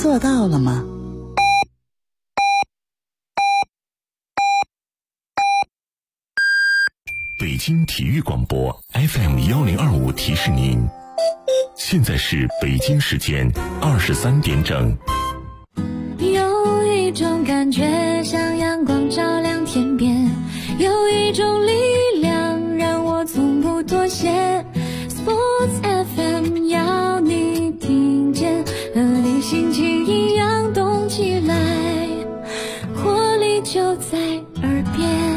做到了吗？ 北京体育广播 FM1025提示您，现在是北京时间23点整。 有一种感觉像阳光照亮天边，有一种力量让我从不妥协。 Sports FM 要你听见，和你心情一样动起来，活力就在耳边。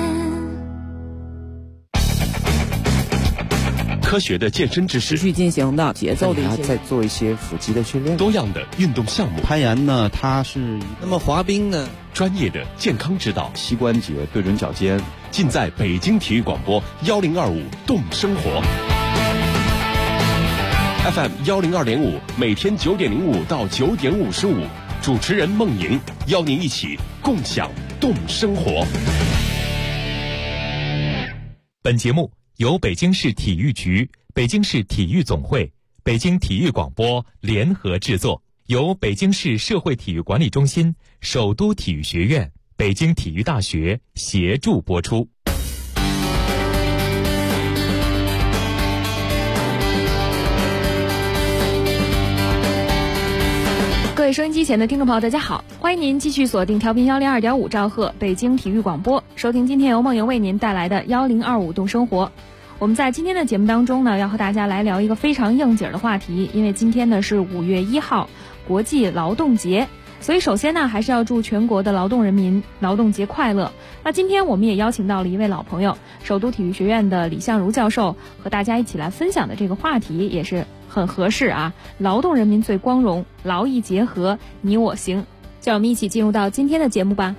科学的健身知识， 持续进行的节奏的一些， 再做一些腹肌的训练， 多样的运动项目， 攀岩呢，它是那么滑冰呢， 专业的健康指导， 膝关节对准脚尖， 尽在北京体育广播1025动生活 FM1025，每天9点05到9点55，主持人孟莹邀您一起共享动生活。 本节目由北京市体育局、北京市体育总会、北京体育广播联合制作，由北京市社会体育管理中心、首都体育学院、北京体育大学协助播出。 各位收音机前的听众朋友，大家好，欢迎您继续锁定调频102.5兆赫北京体育广播，收听今天由梦莹为您带来的1025动生活。我们在今天的节目当中呢，要和大家来聊一个非常应景的话题，因为今天呢是5月1号，国际劳动节，所以首先呢还是要祝全国的劳动人民劳动节快乐。那今天我们也邀请到了一位老朋友，首都体育学院的李相如教授，和大家一起来分享的这个话题也是很合适啊，劳动人民最光荣，劳逸结合，你我行。就让我们一起进入到今天的节目吧。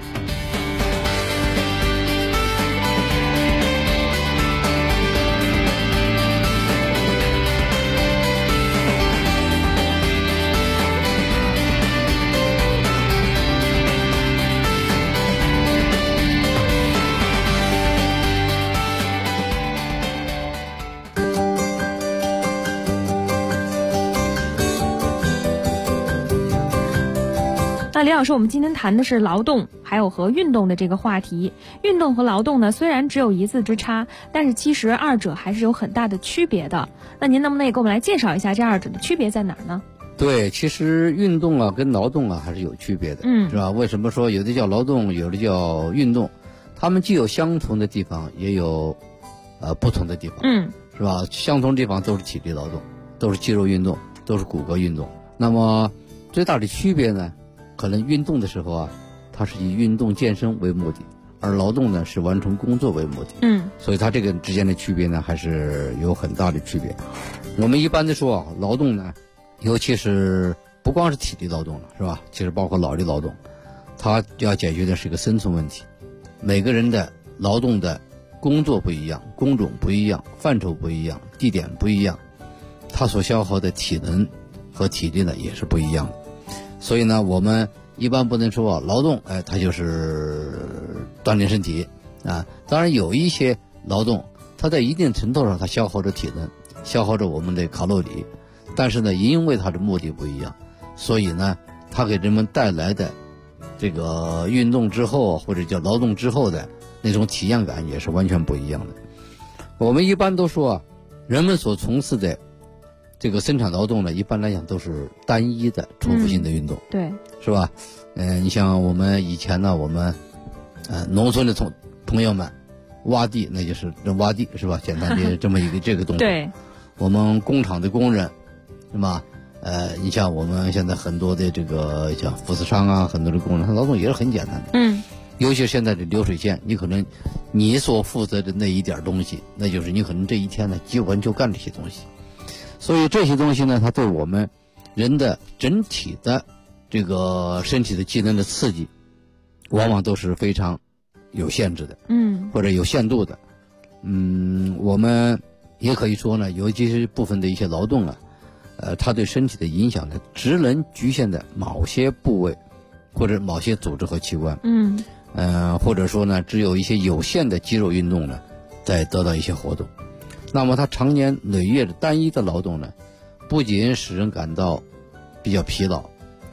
那李老师，我们今天谈的是劳动还有和运动的这个话题。运动和劳动呢，虽然只有一字之差，但是其实二者还是有很大的区别的。那您能不能也给我们来介绍一下这二者的区别在哪儿呢？ 对，其实运动啊跟劳动啊还是有区别的，是吧？为什么说有的叫劳动，有的叫运动？它们既有相同的地方，也有不同的地方，是吧？相同的地方都是体力劳动，都是肌肉运动，都是骨骼运动。那么最大的区别呢？可能运动的时候啊，它是以运动健身为目的，而劳动呢是完成工作为目的。所以它这个之间的区别呢，还是有很大的区别。我们一般的说啊，劳动呢，尤其是不光是体力劳动了，是吧？其实包括脑力劳动，它要解决的是一个生存问题。每个人的劳动的工作不一样，工种不一样，范畴不一样，地点不一样，它所消耗的体能和体力呢也是不一样的。所以呢，我们一般不能说啊，劳动，它就是锻炼身体啊。当然有一些劳动，它在一定程度上它消耗着体能，消耗着我们的卡路里，但是呢，因为它的目的不一样，所以呢，它给人们带来的这个运动之后或者叫劳动之后的那种体验感也是完全不一样的。我们一般都说啊，人们所从事的这个生产劳动呢，一般来讲都是单一的重复性的运动， 对， 是吧？你像我们以前呢，我们农村的朋友们挖地，那就是挖地，是吧？简单的这么一个这个动作。 对， 我们工厂的工人，是吧？你像我们现在很多的这个像富士康啊，很多的工人，他劳动也是很简单的。尤其是现在的流水线，你可能你所负责的那一点东西，那就是你可能这一天呢基本就干这些东西。所以这些东西呢，它对我们人的整体的这个身体的机能的刺激，往往都是非常有限制的，或者有限度的。我们也可以说呢，尤其是部分的一些劳动啊，它对身体的影响呢，只能局限在某些部位或者某些组织和器官，或者说呢，只有一些有限的肌肉运动呢，在得到一些活动。那么他常年累月的单一的劳动呢，不仅使人感到比较疲劳，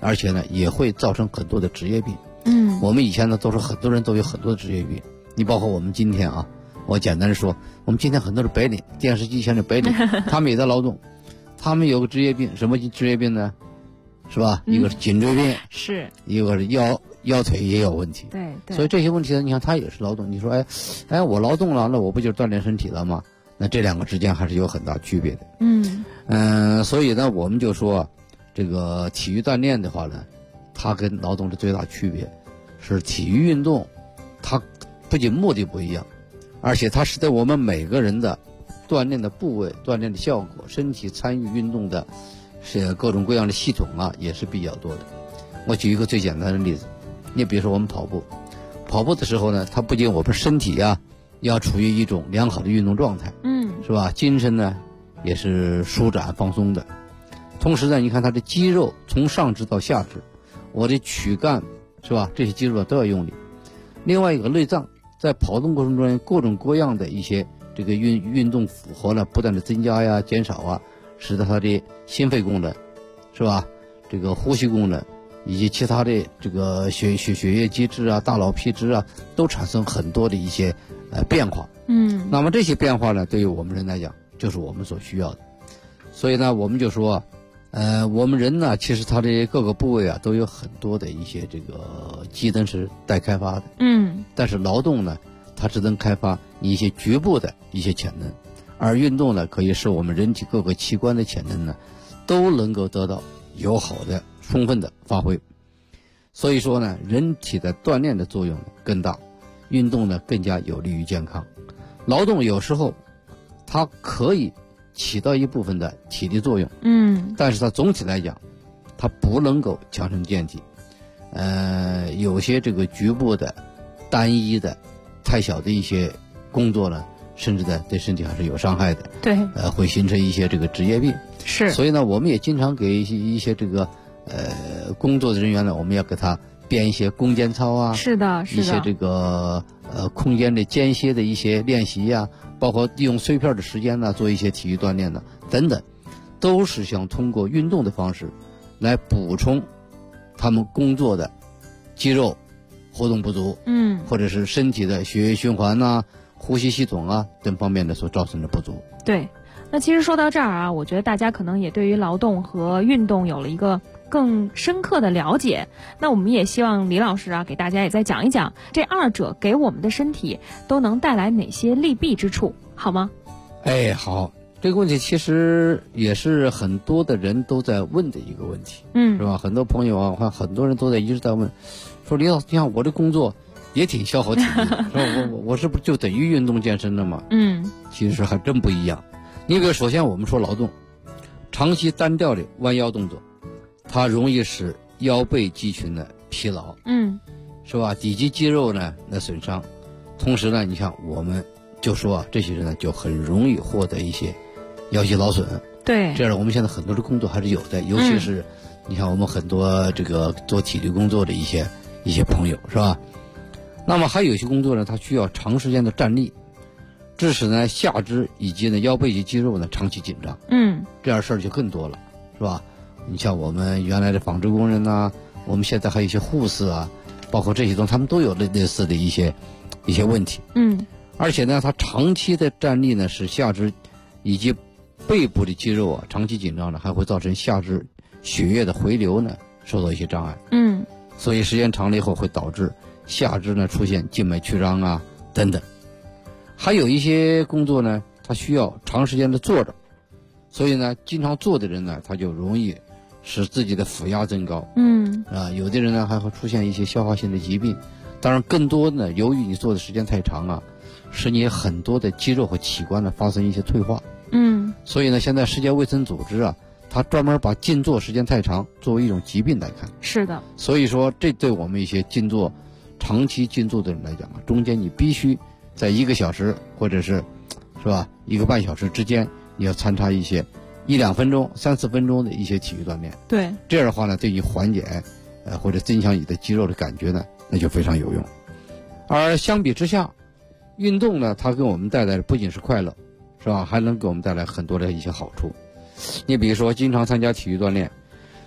而且呢也会造成很多的职业病。我们以前呢都是很多人都有很多的职业病，你包括我们今天啊，我简单的说，我们今天很多的白领，电视机前的白领，他们也在劳动，他们有个职业病，什么职业病呢？是吧？一个是颈椎病， 是一个是腰腿也有问题， 对， 所以这些问题呢，你看他也是劳动。你说，哎，我劳动了，那我不就是锻炼身体了吗？那这两个之间还是有很大区别的。所以呢，我们就说，这个体育锻炼的话呢，它跟劳动的最大区别是体育运动，它不仅目的不一样，而且它使得我们每个人的锻炼的部位、锻炼的效果、身体参与运动的是各种各样的系统啊，也是比较多的。我举一个最简单的例子，你比如说我们跑步的时候呢，它不仅我们身体啊要处于一种良好的运动状态，是吧？精神呢也是舒展放松的。同时呢，你看它的肌肉从上肢到下肢，我的躯干是吧？这些肌肉都要用力。另外一个内脏在跑动过程中，各种各样的一些这个运动负荷呢，不断的增加呀、减少啊，使得它的心肺功能，是吧？这个呼吸功能以及其他的这个血液机制啊、大脑皮质啊，都产生很多的一些变化。那么这些变化呢，对于我们人来讲，就是我们所需要的。所以呢，我们就说，我们人呢，其实他的各个部位啊，都有很多的一些这个机能是待开发的。但是劳动呢，它只能开发一些局部的一些潜能，而运动呢，可以使我们人体各个器官的潜能呢，都能够得到友好的、充分的发挥。所以说呢，人体的锻炼的作用更大，运动呢更加有利于健康。劳动有时候它可以起到一部分的体力作用，但是它总体来讲，它不能够强身健体。有些这个局部的、单一的、太小的一些工作呢，甚至对身体还是有伤害的。 对， 会形成一些这个职业病。 是， 所以呢，我们也经常给一些这个工作的人员呢，我们要给他编一些攻坚操啊， 是的， 一些这个空间的间歇的一些练习呀，包括利用碎片的时间呢，做一些体育锻炼呢，等等，都是想通过运动的方式来补充他们工作的肌肉活动不足，或者是身体的血液循环呐、呼吸系统啊等方面的所造成的不足。 对，那其实说到这儿啊，我觉得大家可能也对于劳动和运动有了一个更深刻的了解。那我们也希望李老师啊，给大家也再讲一讲这二者给我们的身体都能带来哪些利弊之处，好吗？ 好，这个问题其实也是很多的人都在问的一个问题，是吧？很多朋友啊，我看很多人都一直在问，说李老师，你看我这工作也挺消耗体力，说我是不是就等于运动健身了吗？其实还真不一样。你比如首先我们说劳动，长期单调的弯腰动作，它容易使腰背肌群呢疲劳，是吧？底肌肌肉呢损伤，同时呢，你像我们就说啊，这些人呢就很容易获得一些腰肌劳损。 对， 这样我们现在很多的工作还是有的，尤其是你看我们很多这个做体力工作的一些朋友，是吧？那么还有一些工作呢，它需要长时间的站立，致使呢下肢以及呢腰背及肌肉呢长期紧张。这样事儿就更多了，是吧？你像我们原来的纺织工人呐，我们现在还有一些护士啊，包括这些东西，他们都有类似的一些问题。而且呢，他长期的站立呢，使下肢以及背部的肌肉啊长期紧张呢，还会造成下肢血液的回流呢受到一些障碍。所以时间长了以后会导致下肢呢出现静脉曲张啊等等。还有一些工作呢，它需要长时间的坐着，所以呢，经常坐的人呢，他就容易使自己的腹压增高。有的人呢还会出现一些消化性的疾病。当然，更多呢，由于你坐的时间太长啊，使你很多的肌肉和器官呢发生一些退化。所以呢，现在世界卫生组织啊，它专门把静坐时间太长作为一种疾病来看。 是的。 所以说，这对我们一些长期静坐的人来讲啊，中间你必须在1个小时或者是吧1个半小时之间，你要参差一些1-2分钟、3-4分钟的一些体育锻炼。 对， 这样的话呢，对你缓解或者增强你的肌肉的感觉呢，那就非常有用。而相比之下，运动呢，它给我们带来的不仅是快乐，是吧？还能给我们带来很多的一些好处。你比如说，经常参加体育锻炼，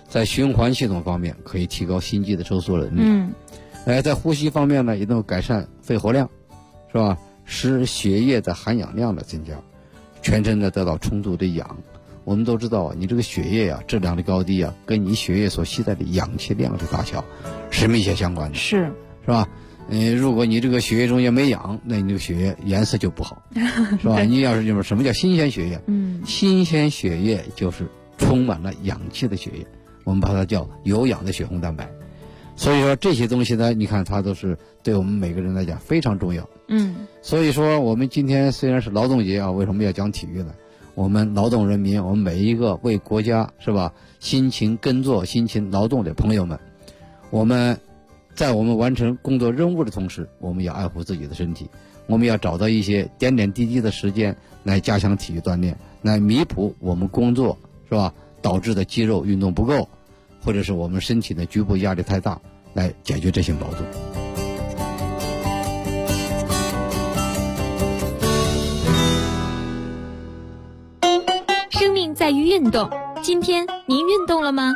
在循环系统方面可以提高心肌的收缩能力。在呼吸方面呢，也能够改善肺活量，是吧？使血液的含氧量的增加，全身呢得到充足的氧。我们都知道，你这个血液啊，质量的高低啊，跟你血液所携带的氧气量的大小是密切相关的，是吧？如果你这个血液中也没氧，那你这个血液颜色就不好，是吧？你要是就是什么叫新鲜血液？新鲜血液就是充满了氧气的血液，我们把它叫有氧的血红蛋白。所以说这些东西呢，你看它都是对我们每个人来讲非常重要。所以说我们今天虽然是劳动节啊，为什么要讲体育呢？我们劳动人民，我们每一个为国家，是吧，辛勤耕作、辛勤劳动的朋友们，我们在我们完成工作任务的同时，我们要爱护自己的身体，我们要找到一些点点滴滴的时间来加强体育锻炼，来弥补我们工作，是吧，导致的肌肉运动不够，或者是我们身体的局部压力太大，来解决这些矛盾。 生命在于运动，今天您运动了吗？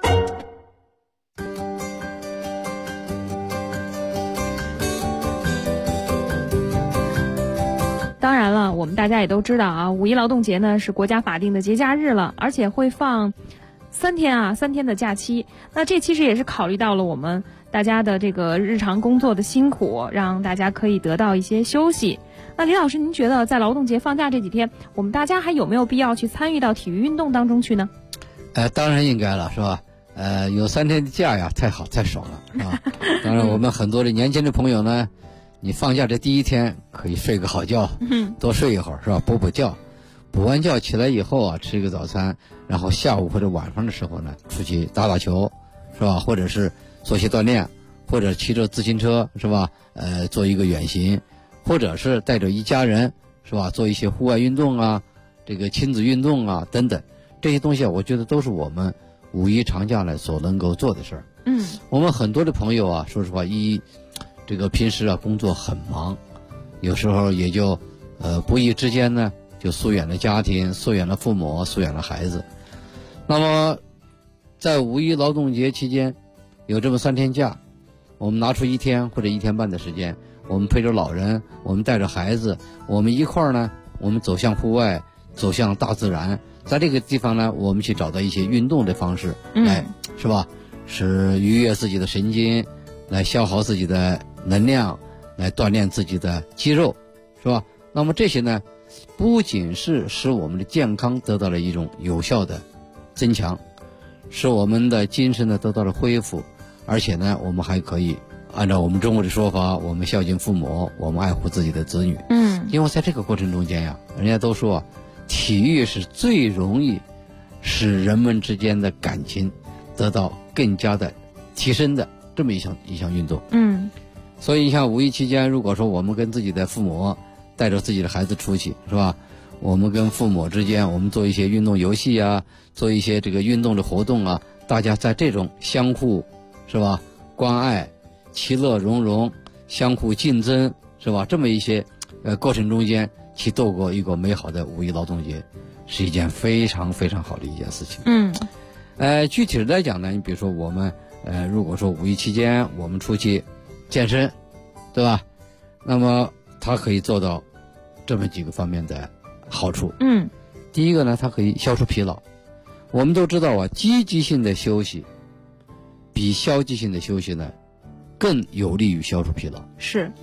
当然了，我们大家也都知道啊，五一劳动节呢是国家法定的节假日了，而且会放3天的假期。那这其实也是考虑到了我们大家的这个日常工作的辛苦，让大家可以得到一些休息。那李老师，您觉得在劳动节放假这几天，我们大家还有没有必要去参与到体育运动当中去呢？ 当然应该了，是吧？有3天的假呀，太好太爽了，是吧？当然，我们很多的年轻的朋友呢，你放假这第一天可以睡个好觉，多睡一会儿，是吧？补觉，补完觉起来以后啊，吃一个早餐，然后下午或者晚上的时候呢，出去打球，是吧？或者是做些锻炼，或者骑着自行车，是吧？做一个远行，或者是带着一家人，是吧？做一些户外运动啊，这个亲子运动啊等等，这些东西啊，我觉得都是我们五一长假呢所能够做的事儿。我们很多的朋友啊，说实话，这个平时啊工作很忙，有时候也就不意之间呢就疏远了家庭，疏远了父母，疏远了孩子。那么在五一劳动节期间有这么3天假，我们拿出1天或者1天半的时间，我们陪着老人，我们带着孩子，我们一块儿呢，我们走向户外，走向大自然，在这个地方呢，我们去找到一些运动的方式来，是吧？是愉悦自己的神经，来消耗自己的能量，来锻炼自己的肌肉，是吧？那么这些呢，不仅是使我们的健康得到了一种有效的增强，使我们的精神呢得到了恢复，而且呢，我们还可以按照我们中国的说法，我们孝敬父母，我们爱护自己的子女。因为在这个过程中间呀，人家都说体育是最容易使人们之间的感情得到更加的提升的这么一项运动。所以你像五一期间，如果说我们跟自己的父母带着自己的孩子出去，是吧？我们跟父母之间，我们做一些运动游戏啊，做一些这个运动的活动啊，大家在这种相互，是吧？关爱、其乐融融、相互竞争，是吧？这么一些过程中间，去度过一个美好的五一劳动节，是一件非常非常好的一件事情。具体的来讲呢，你比如说我们如果说五一期间我们出去健身，对吧？那么它可以做到这么几个方面的好处。第一个呢，它可以消除疲劳。我们都知道啊，积极性的休息比消极性的休息呢更有利于消除疲劳。是。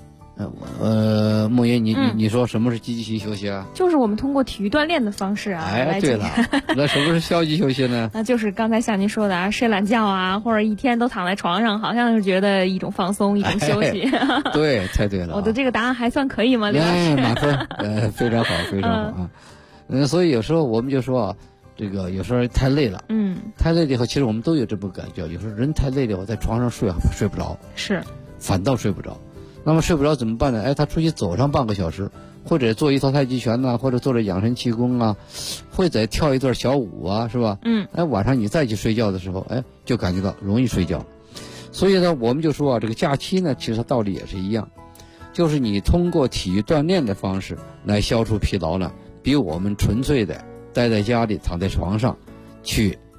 梦爷，你说什么是积极性休息啊？ 就是我们通过体育锻炼的方式啊。 对了，那什么是消极休息呢？ 那就是刚才像您说的啊，睡懒觉啊，或者一天都躺在床上，好像是觉得一种放松，一种休息。 对，猜对了。 我的这个答案还算可以吗，李老师？ 满分，非常好，非常好啊。所以有时候我们就说，这个有时候太累了，太累了以后，其实我们都有这么感觉，有时候人太累了以后，在床上睡不着， 是， 反倒睡不着。那么睡不着怎么办呢？他出去走上半个小时，或者做一套太极拳呐，或者做着养生气功啊，或者跳一段小舞啊，是吧？晚上你再去睡觉的时候，就感觉到容易睡觉。所以呢，我们就说啊，这个假期呢，其实道理也是一样，就是你通过体育锻炼的方式来消除疲劳呢，比我们纯粹的待在家里躺在床上去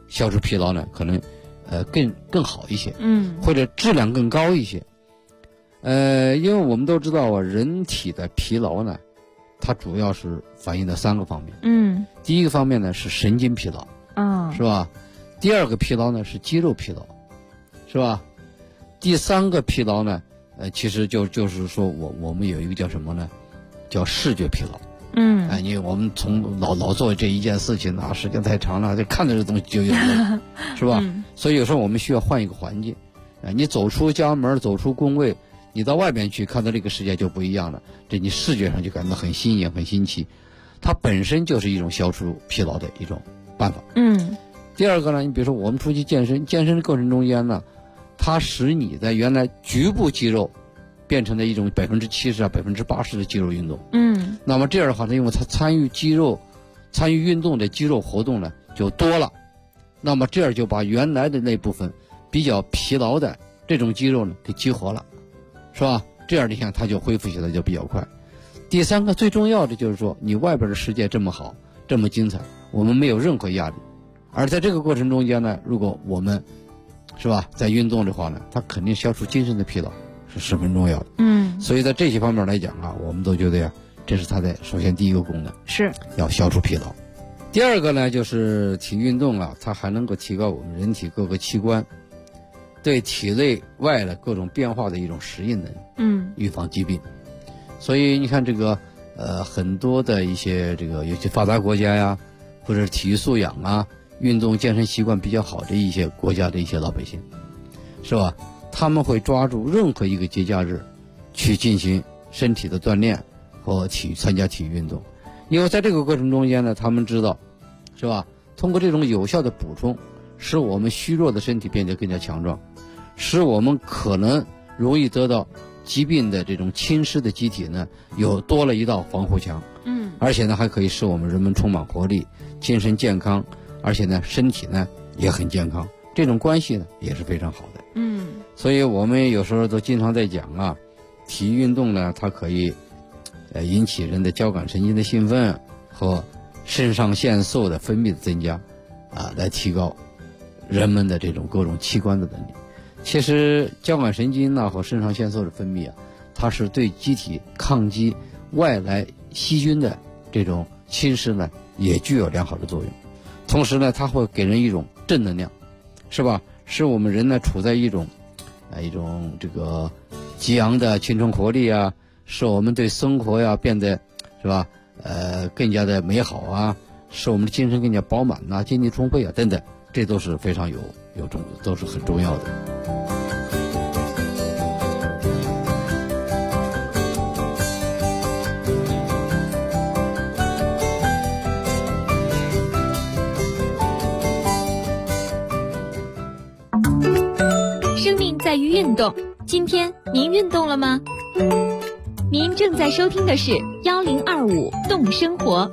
消除疲劳呢，可能更好一些，或者质量更高一些。因为我们都知道啊，人体的疲劳呢，它主要是反映的3个方面。第一个方面呢是神经疲劳，是吧？第二个疲劳呢是肌肉疲劳，是吧？第3个疲劳呢，其实就是说我们有一个叫什么呢？叫视觉疲劳。因为我们从老做这一件事情啊，时间太长了，就看着这东西就有累，是吧？所以有时候我们需要换一个环境。你走出家门，走出工位，你到外边去看到这个世界就不一样了，这你视觉上就感到很新颖、很新奇。它本身就是一种消除疲劳的一种办法。第二个呢，你比如说我们出去健身的过程中间呢，它使你的原来局部肌肉变成了一种70%、80%的肌肉运动。那么这样的话呢，因为它参与运动的肌肉活动呢就多了，那么这样就把原来的那部分比较疲劳的这种肌肉呢给激活了，是吧？这样你看它就恢复起来就比较快。第3个最重要的就是说，你外边的世界这么好，这么精彩，我们没有任何压力，而在这个过程中间呢，如果我们是吧在运动的话呢，它肯定消除精神的疲劳是十分重要的。所以在这些方面来讲啊，我们都觉得呀，这是它的首先第一个功能，是要消除疲劳。第二个呢，就是体育运动啊，它还能够提高我们人体各个器官对体内外的各种变化的一种适应能力，预防疾病。所以你看这个很多的一些有些发达国家呀，或者是体育素养啊、运动健身习惯比较好的一些国家的一些老百姓，是吧？他们会抓住任何一个节假日去进行身体的锻炼和参加体育运动，因为在这个过程中间呢，他们知道，是吧？通过这种有效的补充，使我们虚弱的身体变得更加强壮，使我们可能容易得到疾病的这种侵蚀的机体呢，有多了一道防护墙。而且呢，还可以使我们人们充满活力、精神健康，而且呢，身体呢也很健康。这种关系呢也是非常好的。所以我们有时候都经常在讲啊，体育运动呢，它可以引起人的交感神经的兴奋和肾上腺素的分泌的增加，来提高人们的这种各种器官的能力。其实交感神经呢和肾上腺素的分泌啊，它是对机体抗击外来细菌的这种侵蚀呢，也具有良好的作用。同时呢，它会给人一种正能量，是吧？使我们人呢处在一种这个激昂的青春活力啊，使我们对生活呀变得是吧更加的美好啊，使我们的精神更加饱满啊，精力充沛啊等等，这都是非常都是很重要的。 生命在于运动，今天您运动了吗？您正在收听的是1025动生活。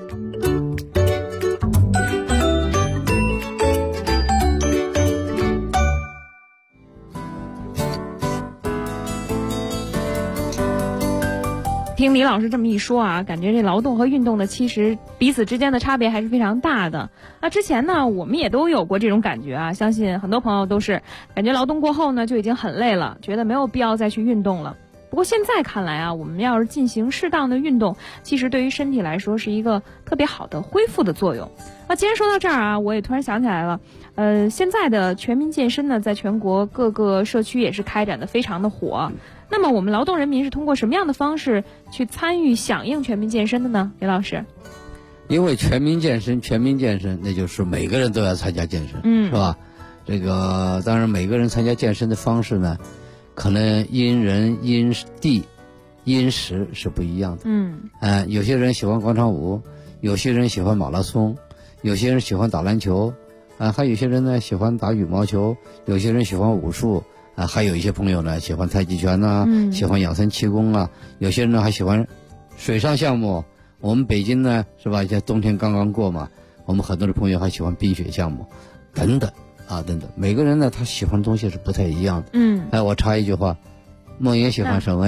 听李老师这么一说啊，感觉这劳动和运动的其实彼此之间的差别还是非常大的。那之前呢，我们也都有过这种感觉啊，相信很多朋友都是感觉劳动过后呢就已经很累了，觉得没有必要再去运动了。不过现在看来啊，我们要是进行适当的运动，其实对于身体来说是一个特别好的恢复的作用。既然说到这儿啊，我也突然想起来了，现在的全民健身呢，在全国各个社区也是开展的非常的火。那么我们劳动人民是通过什么样的方式去参与响应全民健身的呢？李老师？ 因为全民健身，那就是每个人都要参加健身，是吧？这个当然每个人参加健身的方式呢，可能因人因地因时是不一样的。有些人喜欢广场舞，有些人喜欢马拉松，有些人喜欢打篮球，还有些人呢喜欢打羽毛球，有些人喜欢武术，还有一些朋友呢喜欢太极拳呐，喜欢养生气功啊，有些人呢还喜欢水上项目。我们北京呢是吧，现在冬天刚刚过嘛，我们很多的朋友还喜欢冰雪项目等等。每个人呢他喜欢的东西是不太一样的。我插一句话，梦莹喜欢什么呀？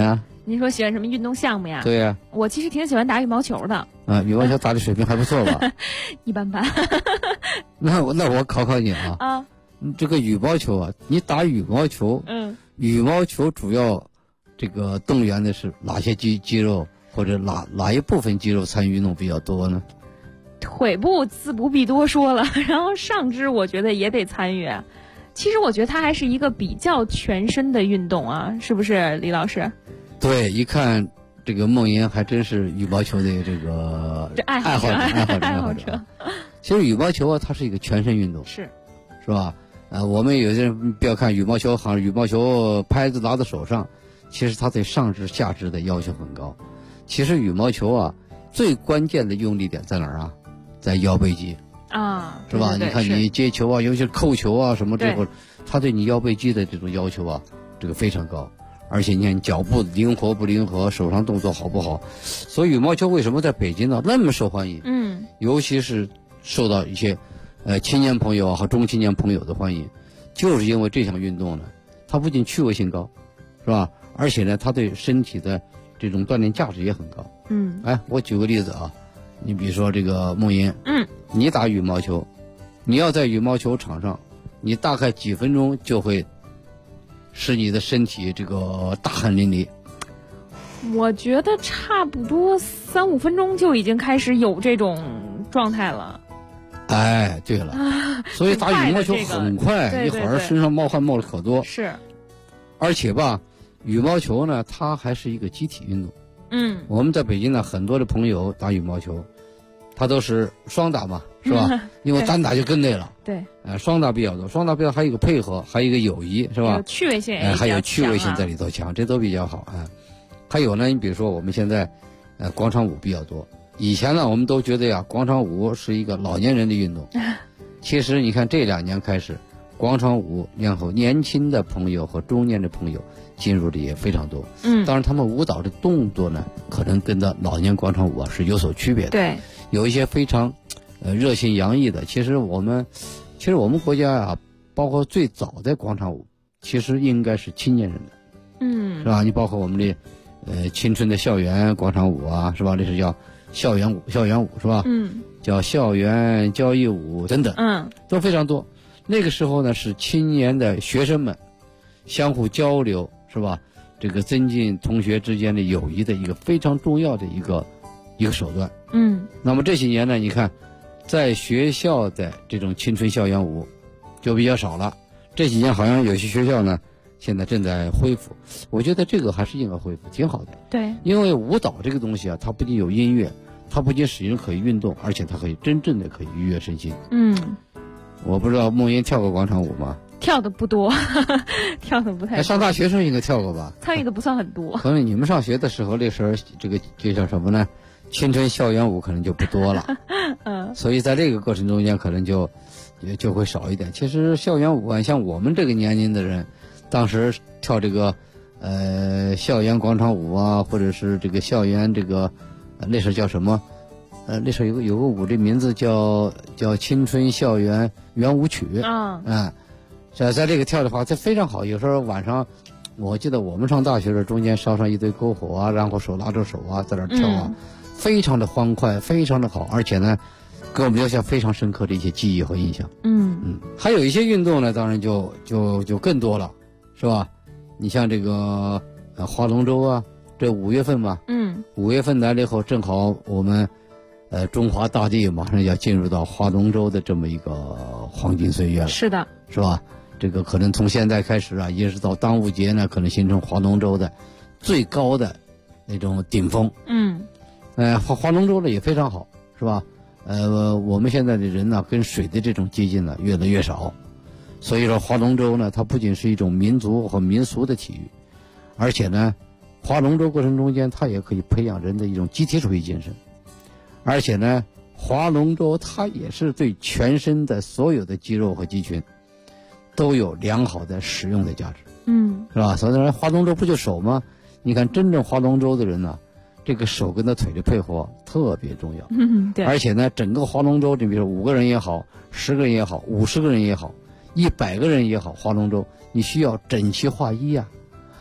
您说喜欢什么运动项目呀？ 对呀， 我其实挺喜欢打羽毛球的。 羽毛球打的水平还不错吧？ 一般般。 那我考考你啊。 啊。 这个羽毛球啊，你打羽毛球，羽毛球主要这个动员的是哪些肌肉，或者哪一部分肌肉参与运动比较多呢？ 腿部自不必多说了，然后上肢我觉得也得参与。其实我觉得它还是一个比较全身的运动啊，是不是李老师？ 对，一看这个梦莹还真是羽毛球的这个爱好者。其实羽毛球啊，它是一个全身运动，是吧？我们有些人不要看羽毛球，好像羽毛球拍子拿在手上，其实它对上肢下肢的要求很高。其实羽毛球啊，最关键的用力点在哪儿啊？在腰背肌啊， 是吧？ 对对对， 你看你接球啊，尤其是扣球啊什么这会儿，它对你腰背肌的这种要求啊，这个非常高。而且你看脚步灵活不灵活，手上动作好不好，所以羽毛球为什么在北京呢那么受欢迎？尤其是受到一些青年朋友和中青年朋友的欢迎，就是因为这项运动呢，它不仅趣味性高，是吧？而且呢，它对身体的这种锻炼价值也很高。我举个例子啊，你比如说这个梦莹，你打羽毛球，你要在羽毛球场上，你大概几分钟就会使你的身体这个大汗淋漓。 我觉得差不多3-5分钟就已经开始有这种状态了。 哎，对了，所以打羽毛球很快，一会儿身上冒汗冒的可多。 是， 而且吧，羽毛球呢，它还是一个集体运动。我们在北京呢，很多的朋友打羽毛球，他都是双打嘛，是吧？因为单打就更累了。 对， 双打比较多，双打比较还有一个配合，还有一个友谊，是吧？ 有趣味性也还有趣味性在里头强，这都比较好啊。还有呢，你比如说我们现在，广场舞比较多。以前呢，我们都觉得呀，广场舞是一个老年人的运动。其实你看这2年开始，广场舞然后年轻的朋友和中年的朋友进入的也非常多。当然他们舞蹈的动作呢，可能跟的老年广场舞啊是有所区别的。 对， 有一些非常热情洋溢的。其实我们国家啊，包括最早的广场舞，其实应该是青年人的。是吧？你包括我们的青春的校园广场舞啊，是吧？这是叫校园舞是吧？叫校园交谊舞等等，都非常多。那个时候呢，是青年的学生们相互交流，是吧？这个增进同学之间的友谊的一个非常重要的一个手段。那么这些年呢，你看，在学校的这种青春校园舞就比较少了。这几年好像有些学校呢，现在正在恢复。我觉得这个还是应该恢复，挺好的。 对， 因为舞蹈这个东西啊，它不仅有音乐，它不仅使人可以运动，而且它可以真正的可以愉悦身心。我不知道梦莹跳过广场舞吗？ 跳的不多，跳的不太多。 上大学时候应该跳过吧？ 参与的不算很多。 可能你们上学的时候，那时候这叫什么呢？青春校园舞可能就不多了。所以在这个过程中间，可能就会少一点。其实校园舞啊，像我们这个年龄的人，当时跳这个校园广场舞啊，或者是这个校园这个那时候叫什么？那时候有个舞的名字叫青春校园圆舞曲。在这个跳的话，这非常好。有时候晚上，我记得我们上大学的时候，中间烧上一堆篝火啊，然后手拉着手啊，在那跳啊，非常的欢快，非常的好，而且呢，给我们留下非常深刻的一些记忆和印象。还有一些运动呢，当然就更多了，是吧？你像这个划龙舟啊，这5月份嘛，5月份来了以后，正好我们中华大地马上要进入到划龙舟的这么一个黄金岁月了。是的，是吧？这个可能从现在开始啊，一直到端午节呢，可能形成划龙舟的最高的那种顶峰。划龙舟呢也非常好，是吧？我们现在的人呢，跟水的这种接近呢越来越少，所以说划龙舟呢，它不仅是一种民族和民俗的体育，而且呢，划龙舟过程中间，它也可以培养人的一种集体主义精神，而且呢，划龙舟它也是对全身的所有的肌肉和肌群都有良好的使用的价值。是吧？所以说划龙舟不就手吗？你看真正划龙舟的人呢，这个手跟他腿的配合特别重要。对。而且呢，整个划龙舟，你比如说5个人也好，10个人也好，50个人也好，100个人也好，划龙舟你需要整齐划一啊，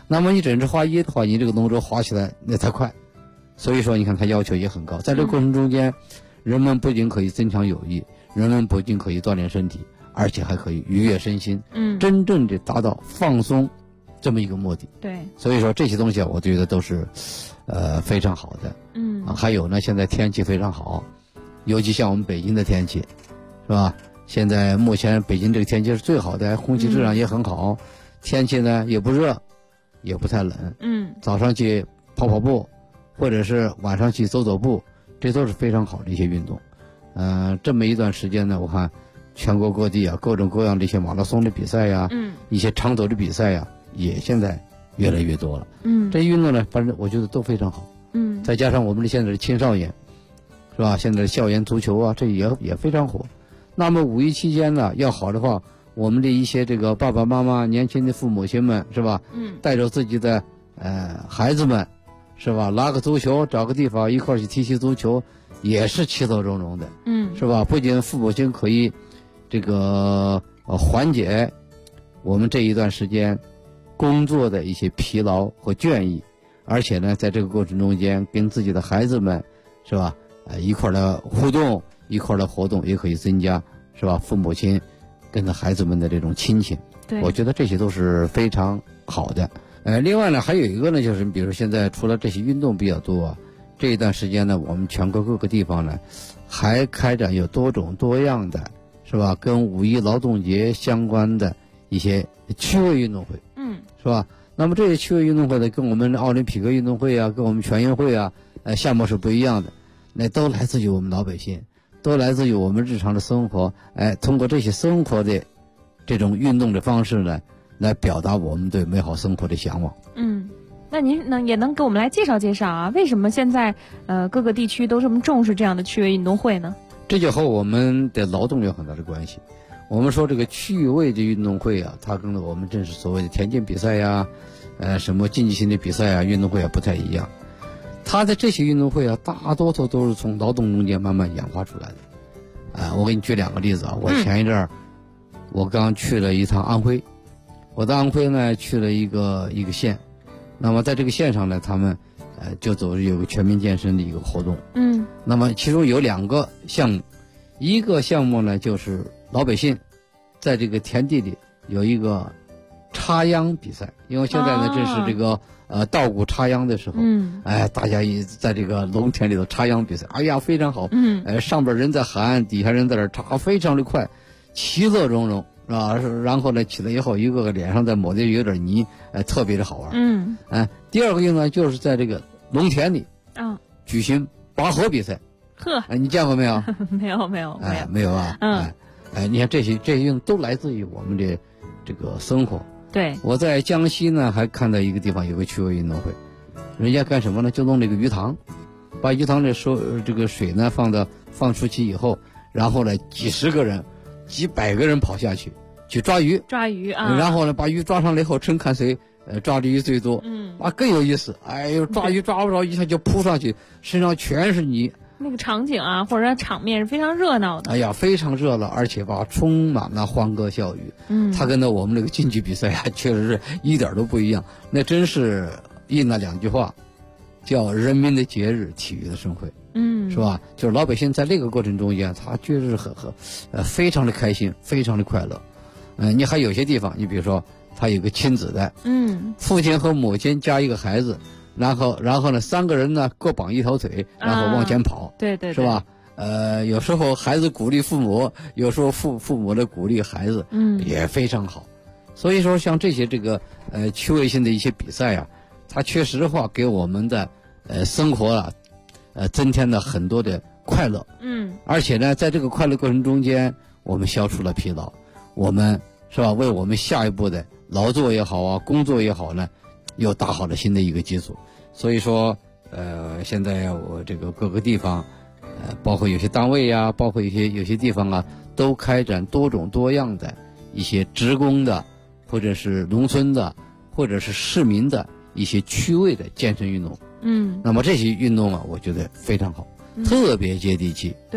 那么你整只滑一的话，你这个龙舟滑起来那才快。所以说你看它要求也很高。在这个过程中间，人们不仅可以增强友谊，人们不仅可以锻炼身体，而且还可以愉悦身心，真正的达到放松这么一个目的。 对， 所以说这些东西我觉得都是非常好的。还有呢，现在天气非常好，尤其像我们北京的天气，是吧？现在目前北京这个天气是最好的，空气质量也很好，天气呢也不热，也不太冷。早上去跑跑步，或者是晚上去走走步，这都是非常好的一些运动。这么一段时间呢，我看全国各地啊，各种各样的一些马拉松的比赛呀，一些长走的比赛呀，也现在越来越多了。这些运动呢，反正我觉得都非常好。再加上我们的现在的青少年，是吧？现在的校园足球啊，这也非常火。那么五一期间呢，要好的话，我们的一些这个爸爸妈妈、年轻的父母亲们，是吧？带着自己的孩子们，是吧？拿个足球，找个地方一块儿去踢足球，也是其乐融融的。是吧？不仅父母亲可以这个缓解我们这一段时间工作的一些疲劳和倦意，而且呢，在这个过程中间跟自己的孩子们，是吧？一块儿的互动，一块儿的活动，也可以增加，是吧？父母亲跟着孩子们的这种亲情。对，我觉得这些都是非常好的。另外呢，还有一个呢，就是比如说现在除了这些运动比较多，这一段时间呢，我们全国各个地方呢，还开展有多种多样的，是吧？跟五一劳动节相关的一些趣味运动会。是吧？那么这些趣味运动会呢，跟我们奥林匹克运动会啊，跟我们全运会啊，项目是不一样的。那都来自于我们老百姓，都来自于我们日常的生活。通过这些生活的这种运动的方式呢，来表达我们对美好生活的向往。 那您也能给我们来介绍介绍啊？为什么现在各个地区都这么重视这样的趣味运动会呢？ 这就和我们的劳动有很大的关系。我们说这个趣味的运动会啊，它跟我们正是所谓的田径比赛呀，什么竞技性的比赛啊，运动会啊不太一样。它的这些运动会啊，大多数都是从劳动中间慢慢演化出来的。我给你举两个例子啊。我前一阵儿，我刚去了一趟安徽，我在安徽呢去了一个县，那么在这个县上呢，他们就组织有个全民健身的一个活动。那么其中有2个项目，一个项目呢就是老百姓在这个田地里有一个插秧比赛，因为现在呢正是这个稻谷插秧的时候，大家也在这个农田里头插秧比赛，哎呀非常好，上边人在喊，底下人在那插，非常的快，其乐融融，是吧？然后呢起来以后，一个脸上再抹的有点泥，特别的好玩。第二个运动就是在这个农田里举行拔河比赛。你见过没有？ 没有。 没有啊。你看这些运动都来自于我们的这个生活。 对， 我在江西呢还看到一个地方有个趣味运动会，人家干什么呢？就弄这个鱼塘，把鱼塘的这个水呢放出去以后，然后呢几十个人、几百个人跑下去抓鱼啊，然后呢把鱼抓上来以后，看谁抓的鱼最多。更有意思。哎呦，抓鱼抓不着，一下就扑上去，身上全是泥。 那个场景啊，或者场面是非常热闹的。 哎呀，非常热闹，而且充满了欢歌笑语。它跟我们那个竞技比赛啊，确实是一点都不一样。那真是印了2句话，叫人民的节日，体育的盛会。是吧？就是老百姓在这个过程中间，他确实非常的开心，非常的快乐。你还有些地方，你比如说，他有个亲子的，父亲和母亲加一个孩子。然后呢，3个人呢各绑一条腿，然后往前跑， 对， 是吧？有时候孩子鼓励父母，有时候父母的鼓励孩子，也非常好。所以说，像这些这个趣味性的一些比赛啊，它确实话给我们的生活啊，增添了很多的快乐。而且呢，在这个快乐过程中间，我们消除了疲劳，我们是吧？为我们下一步的劳作也好啊，工作也好呢，又打好了新的一个基础。所以说，现在我这个各个地方，包括有些单位呀，包括有些地方啊，都开展多种多样的一些职工的，或者是农村的，或者是市民的一些趣味的健身运动。那么这些运动啊，我觉得非常好，特别接地气。 对。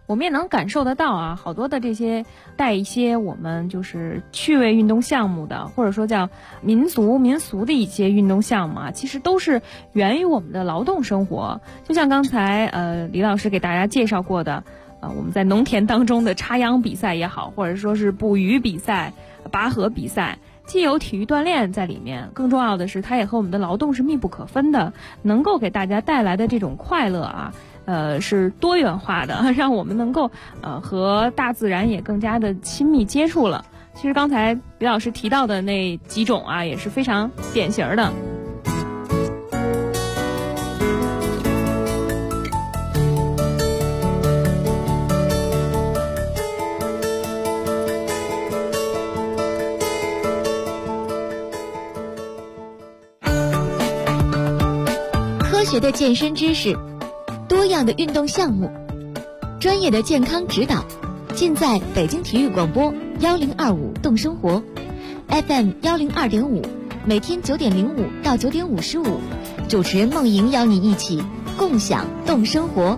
我们也能感受得到啊，好多的这些带一些我们就是趣味运动项目的，或者说叫民俗的一些运动项目啊，其实都是源于我们的劳动生活。就像刚才李老师给大家介绍过的，我们在农田当中的插秧比赛也好，或者说是捕鱼比赛、拔河比赛，既有体育锻炼在里面，更重要的是它也和我们的劳动是密不可分的，能够给大家带来的这种快乐啊，是多元化的，让我们能够和大自然也更加的亲密接触了。其实刚才李老师提到的那几种啊，也是非常典型的。 科学的健身知识，多样的运动项目，专业的健康指导，尽在北京体育广播1025动生活 FM 102.5，每天9点05到9点55，主持人梦莹邀你一起共享动生活。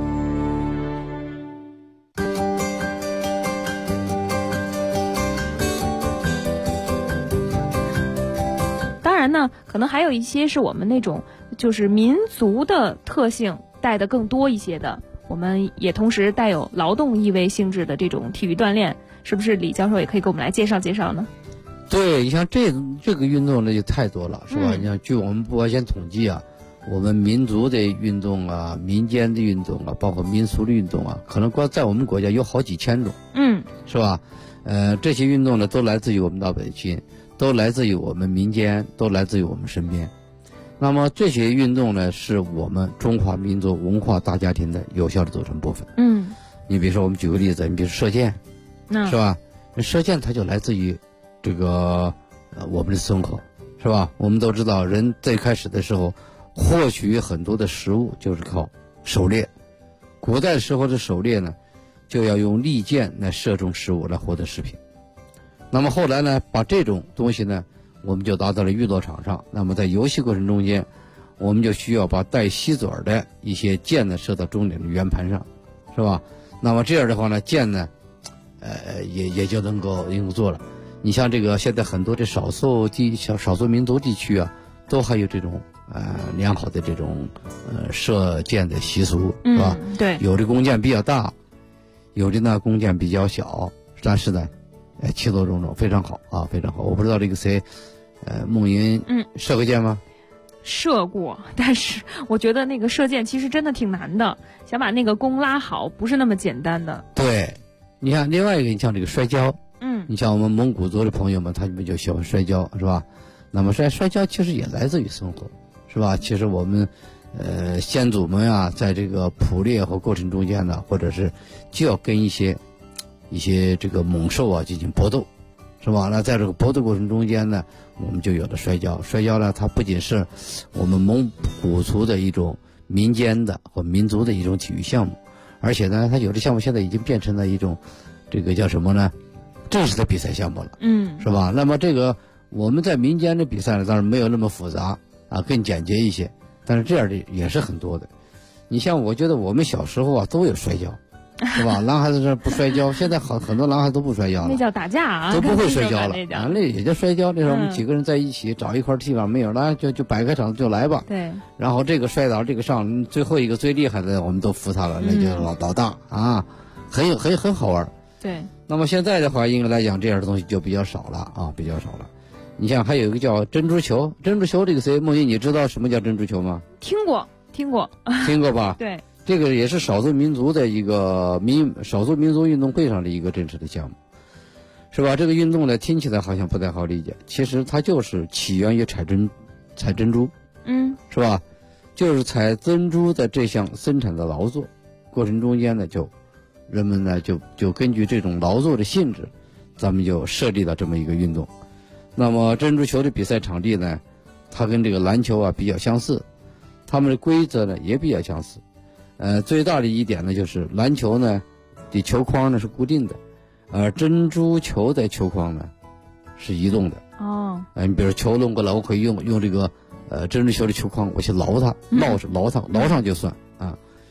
当然呢，可能还有一些是我们那种就是民族的特性带的更多一些的，我们也同时带有劳动意味性质的这种体育锻炼，是不是李教授也可以给我们来介绍介绍呢？ 对，你像这个运动呢就太多了，是吧？你像据我们不完全统计啊，我们民族的运动啊、民间的运动啊，包括民俗的运动啊，可能光在我们国家有好几千种，是吧？这些运动呢都来自于我们老百姓，都来自于我们民间，都来自于我们身边。那么这些运动呢，是我们中华民族文化大家庭的有效的组成部分。你比如说我们举个例子，你比如说射箭，是吧？射箭它就来自于这个我们的生活，是吧？我们都知道，人最开始的时候获取很多的食物就是靠狩猎。古代时候的狩猎呢，就要用利箭来射中食物来获得食品。那么后来呢，把这种东西呢，我们就拿到了娱乐场上。那么在游戏过程中间，我们就需要把带吸嘴的一些箭呢射到终点的圆盘上，是吧？那么这样的话呢，箭呢，也就能够做了。你像这个现在很多的少数民族地区啊，都还有这种良好的这种射箭的习俗，是吧？ 对。 有的弓箭比较大，有的呢弓箭比较小，但是呢，其乐融融，非常好啊，非常好。我不知道这个谁，梦莹，射过箭吗？ 射过，但是我觉得那个射箭其实真的挺难的，想把那个弓拉好不是那么简单的。 对，你看另外一个，你像这个摔跤，你像我们蒙古族的朋友们，他们就喜欢摔跤，是吧？那么摔跤其实也来自于生活，是吧？其实我们先祖们啊，在这个捕猎和过程中间呢，或者是就要跟一些这个猛兽啊进行搏斗，是吧？那在这个搏斗过程中间呢，我们就有了摔跤。摔跤呢，它不仅是我们蒙古族的一种民间的或民族的一种体育项目，而且呢，它有的项目现在已经变成了一种这个叫什么呢？正式的比赛项目了，是吧？那么这个我们在民间的比赛呢，当然没有那么复杂啊，更简洁一些，但是这样的也是很多的。你像我觉得我们小时候啊都有摔跤，是吧？男孩子这不摔跤，现在很多男孩子都不摔跤了， 那叫打架啊， 都不会摔跤了，那也叫摔跤。那时候我们几个人在一起找一块地方没有了，就摆个场就来吧。 对。 然后这个摔倒，这个上，最后一个最厉害的我们都服他了，那就是老大啊，很好玩。 对。 那么现在的话，应该来讲这样的东西就比较少了啊，比较少了。你像还有一个叫珍珠球，珍珠球这个谁？梦妮，你知道什么叫珍珠球吗？ 听过吧？ 对。这个也是少数民族的一个少数民族运动会上的一个真实的项目，是吧？这个运动呢，听起来好像不太好理解，其实它就是起源于采珍珠，是吧？就是采珍珠的这项生产的劳作过程中间呢，人们呢就根据这种劳作的性质，咱们就设立了这么一个运动。那么珍珠球的比赛场地呢，它跟这个篮球啊比较相似，它们的规则呢也比较相似。最大的一点呢，就是篮球呢的球框呢是固定的，而珍珠球的球框呢是移动的。你比如球弄过来，我可以用这个珍珠球的球框，我去捞它，捞上就算啊。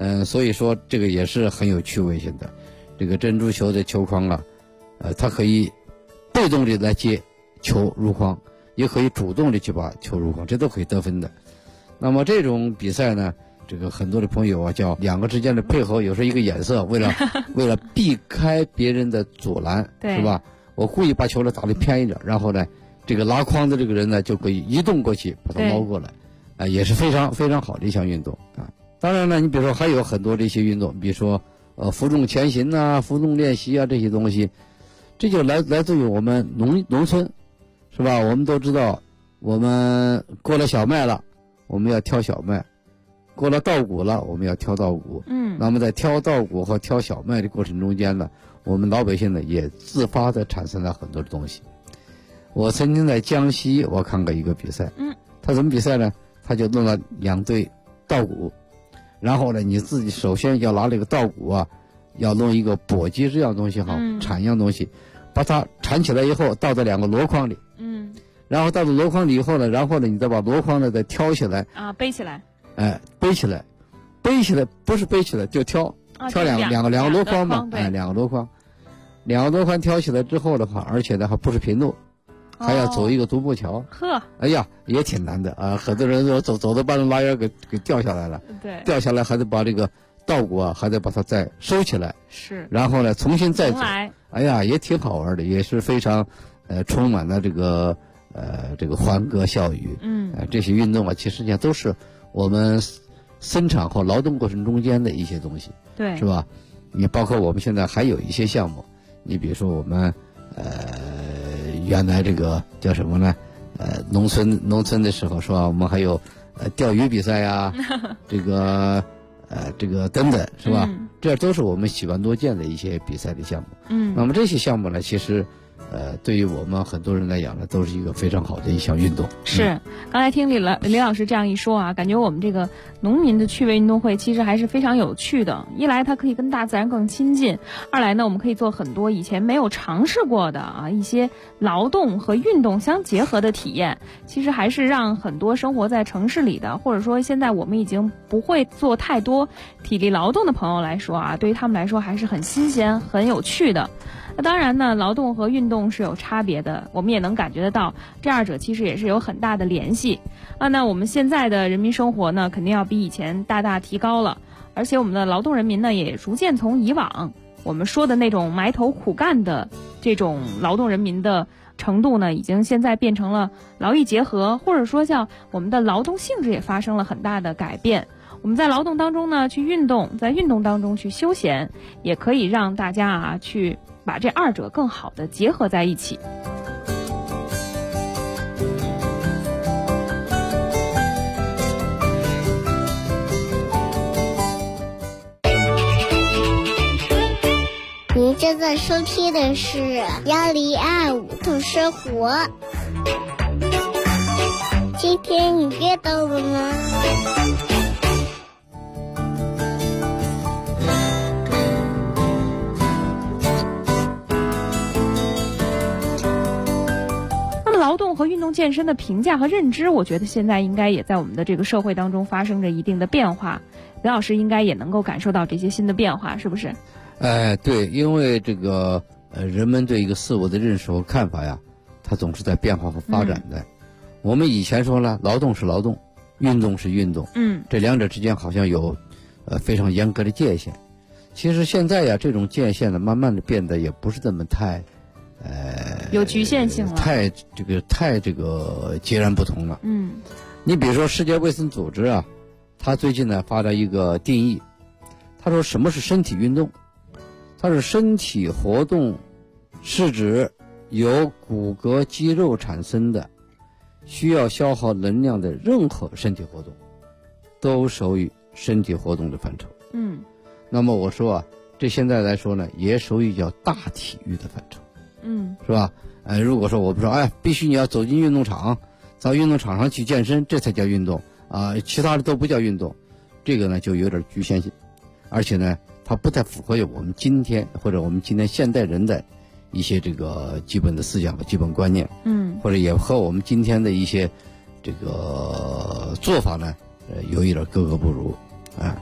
所以说这个也是很有趣味性的。这个珍珠球的球框啊，它可以被动的来接球入框，也可以主动的去把球入框，这都可以得分的。那么这种比赛呢，这个很多的朋友啊，叫两个之间的配合，有时候一个眼色，为了避开别人的阻拦，是吧？我故意把球呢打得偏一点，然后呢，这个拉筐的这个人呢就可以移动过去把它捞过来，也是非常非常好的一项运动啊。当然呢，你比如说还有很多这些运动，比如说负重前行啊、负重练习啊这些东西，这就来自于我们农村，是吧？我们都知道，我们过了小麦了，我们要挑小麦；过了稻谷了，我们要挑稻谷。那么在挑稻谷和挑小麦的过程中间呢，我们老百姓呢也自发的产生了很多的东西。我曾经在江西我看过一个比赛，他怎么比赛呢？他就弄了2对稻谷，然后呢，你自己首先要拿这个稻谷啊，要弄一个簸箕这样东西哈，铲一样东西，把它铲起来以后倒在2个箩筐里，然后倒到箩筐里以后呢，你再把箩筐呢再挑起来啊，背起来， 背起来不是背起来就挑两个箩筐嘛，两个箩筐挑起来之后的话，而且呢还不是平路，还要走一个独木桥。哎呀，也挺难的啊！很多人说走到半路拉腰给掉下来了， 对， 掉下来还得把这个稻谷啊，还得把它再收起来， 是， 然后呢重新再走。 哎呀，也挺好玩的，也是非常充满了这个欢歌笑语。这些运动啊，其实上都是我们生产和劳动过程中间的一些东西， 对， 是吧？你包括我们现在还有一些项目，你比如说我们原来这个叫什么呢？农村的时候是吧？我们还有钓鱼比赛呀，这个等等是吧？这都是我们喜闻乐见的一些比赛的项目。那么这些项目呢，其实对于我们很多人来讲呢，都是一个非常好的一项运动。 是，刚才听李老师这样一说啊，感觉我们这个农民的趣味运动会其实还是非常有趣的。一来它可以跟大自然更亲近，二来呢我们可以做很多以前没有尝试过的啊一些劳动和运动相结合的体验。其实还是让很多生活在城市里的，或者说现在我们已经不会做太多体力劳动的朋友来说啊，对于他们来说还是很新鲜、很有趣的。那当然呢，劳动和运动是有差别的，我们也能感觉得到，这二者其实也是有很大的联系啊。那我们现在的人民生活呢，肯定要比以前大大提高了，而且我们的劳动人民呢，也逐渐从以往我们说的那种埋头苦干的这种劳动人民的程度呢，已经现在变成了劳逸结合，或者说叫我们的劳动性质也发生了很大的改变。我们在劳动当中呢去运动，在运动当中去休闲，也可以让大家啊去把这二者更好的结合在一起。 您正在收听的是1025懂生活。今天你阅到了吗？ 劳动和运动健身的评价和认知，我觉得现在应该也在我们的这个社会当中发生着一定的变化。刘老师应该也能够感受到这些新的变化，是不是？ 对，因为这个人们对一个事物的认识和看法呀，它总是在变化和发展的。我们以前说呢，劳动是劳动，运动是运动，这两者之间好像有非常严格的界限。其实现在呀，这种界限呢，慢慢的变得也不是这么太有局限性了， 太截然不同了。你比如说世界卫生组织啊，它最近呢发了一个定义，他说什么是身体运动？它是身体活动是指由骨骼肌肉产生的，需要消耗能量的任何身体活动，都属于身体活动的范畴。那么我说啊，这现在来说呢，也属于叫大体育的范畴。是吧？如果说我们说，必须你要走进运动场，到运动场上去健身，这才叫运动啊，其他的都不叫运动，这个呢就有点局限性，而且呢，它不太符合我们今天或者我们今天现代人的一些这个基本的思想和基本观念，或者也和我们今天的一些这个做法呢，有一点格格不入啊。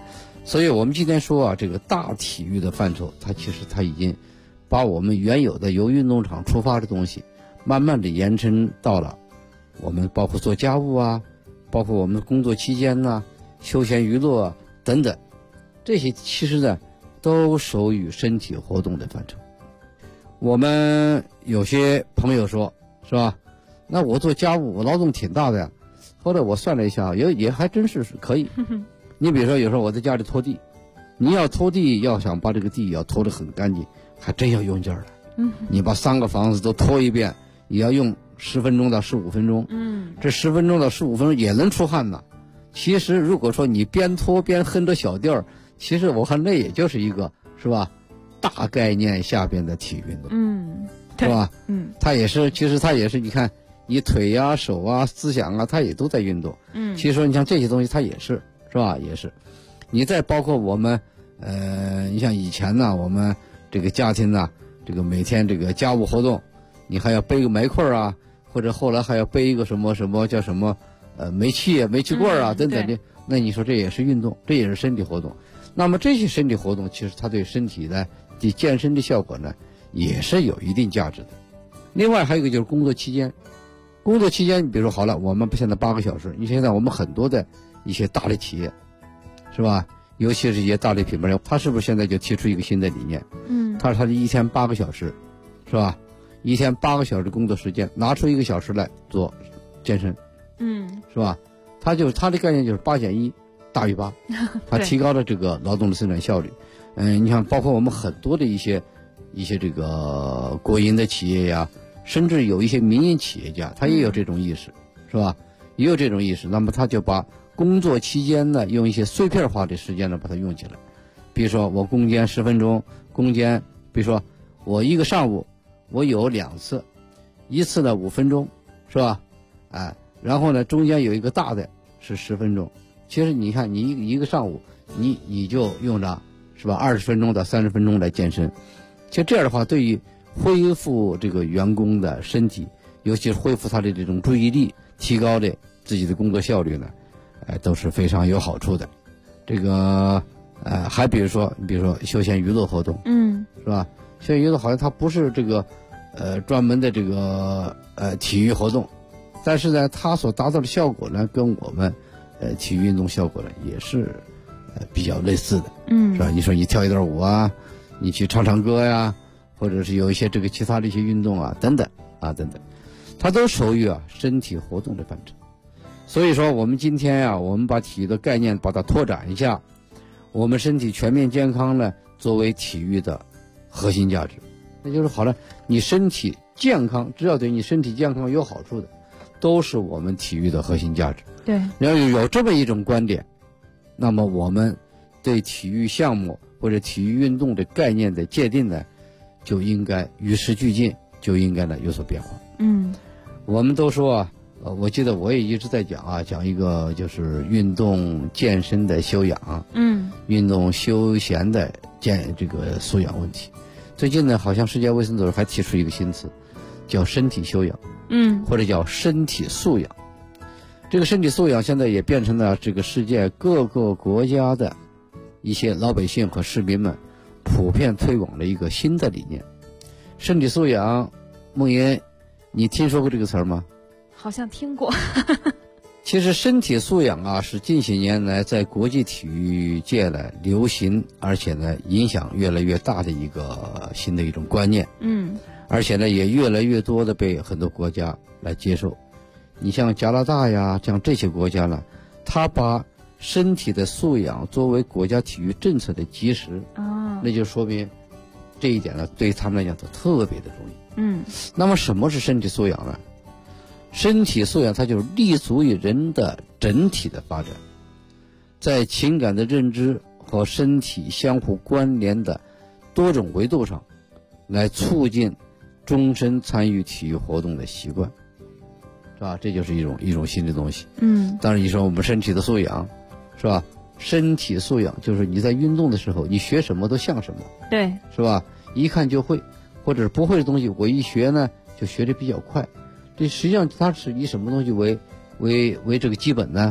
所以我们今天说啊，这个大体育的范畴，它其实它已经把我们原有的由运动场出发的东西，慢慢的延伸到了我们包括做家务啊，包括我们工作期间呢、休闲娱乐啊等等，这些其实呢都属于身体活动的范畴。我们有些朋友说，是吧？那我做家务，我劳动挺大的呀。后来我算了一下，也还真是可以。你比如说，有时候我在家里拖地，你要拖地，要想把这个地要拖得很干净，还真要用劲儿了。你把3个房子都拖一遍，也要用10分钟到15分钟。这10分钟到15分钟也能出汗呢。其实如果说你边拖边哼着小调儿，其实我看那也就是一个，是吧？大概念下边的体育运动，是吧？它也是，其实它也是，你看你腿呀、手啊、思想啊，它也都在运动。其实说你像这些东西，它也是，是吧？也是。你再包括我们，你像以前呢，我们这个家庭呢，这个每天这个家务活动，你还要背个煤块啊，或者后来还要背一个什么叫什么，煤气罐啊等等的。那你说这也是运动，这也是身体活动。那么这些身体活动，其实它对身体的健身的效果呢，也是有一定价值的。另外还有一个就是工作期间，你比如说好了，我们现在8个小时，你现在我们很多的一些大的企业，是吧？尤其是一些大的品牌，他是不是现在就提出一个新的理念？他是一天8个小时，是吧？一天8个小时工作时间，拿出1个小时来做健身，是吧？他的概念就是8+1大于8，他提高了这个劳动的生产效率。你看，包括我们很多的一些这个国营的企业呀，甚至有一些民营企业家，他也有这种意识，是吧？也有这种意识。那么他就把工作期间呢，用一些碎片化的时间呢，把它用起来。比如说我攻坚10分钟，比如说我一个上午我有2次，一次呢5分钟，是吧？然后呢中间有一个大的是10分钟。其实你看，你一个上午，你就用着，是吧？20分钟到30分钟来健身。其实这样的话，对于恢复这个员工的身体，尤其是恢复他的这种注意力，提高的自己的工作效率呢，都是非常有好处的。这个还比如说休闲娱乐活动，是吧？休闲娱乐好像它不是这个专门的这个体育活动，但是呢，它所达到的效果呢，跟我们体育运动效果呢也是比较类似的，是吧？你说你跳一段舞啊，你去唱歌呀，或者是有一些这个其他的一些运动啊，等等，它都属于身体活动的范畴。所以说，我们今天我们把体育的概念把它拓展一下，我们身体全面健康呢，作为体育的核心价值，那就是好了，你身体健康，只要对你身体健康有好处的，都是我们体育的核心价值。 对， 要有这么一种观点，那么我们对体育项目或者体育运动的概念的界定呢，就应该与时俱进，就应该呢有所变化。我们都说我记得我也一直在讲一个就是运动健身的修养，运动休闲的这个素养问题。最近呢，好像世界卫生组织还提出一个新词，叫身体修养，或者叫身体素养。这个身体素养现在也变成了这个世界各个国家的一些老百姓和市民们普遍推广的一个新的理念。身体素养，梦莹，你听说过这个词儿吗？ 好像听过。 其实身体素养是近些年来在国际体育界呢流行，而且呢影响越来越大的一个新的一种观念。而且呢也越来越多的被很多国家来接受。你像加拿大呀，像这些国家呢，他把身体的素养作为国家体育政策的基石，那就说明这一点呢，对他们来讲都特别的重要。那么什么是身体素养呢？身体素养它就是立足于人的整体的发展，在情感的认知和身体相互关联的多种维度上，来促进终身参与体育活动的习惯，是吧？这就是一种新的东西。当然你说我们身体的素养，是吧？身体素养就是你在运动的时候，你学什么都像什么， 对， 是吧？一看就会，或者是不会的东西，我一学呢就学得比较快。这实际上它是以什么东西为这个基本呢？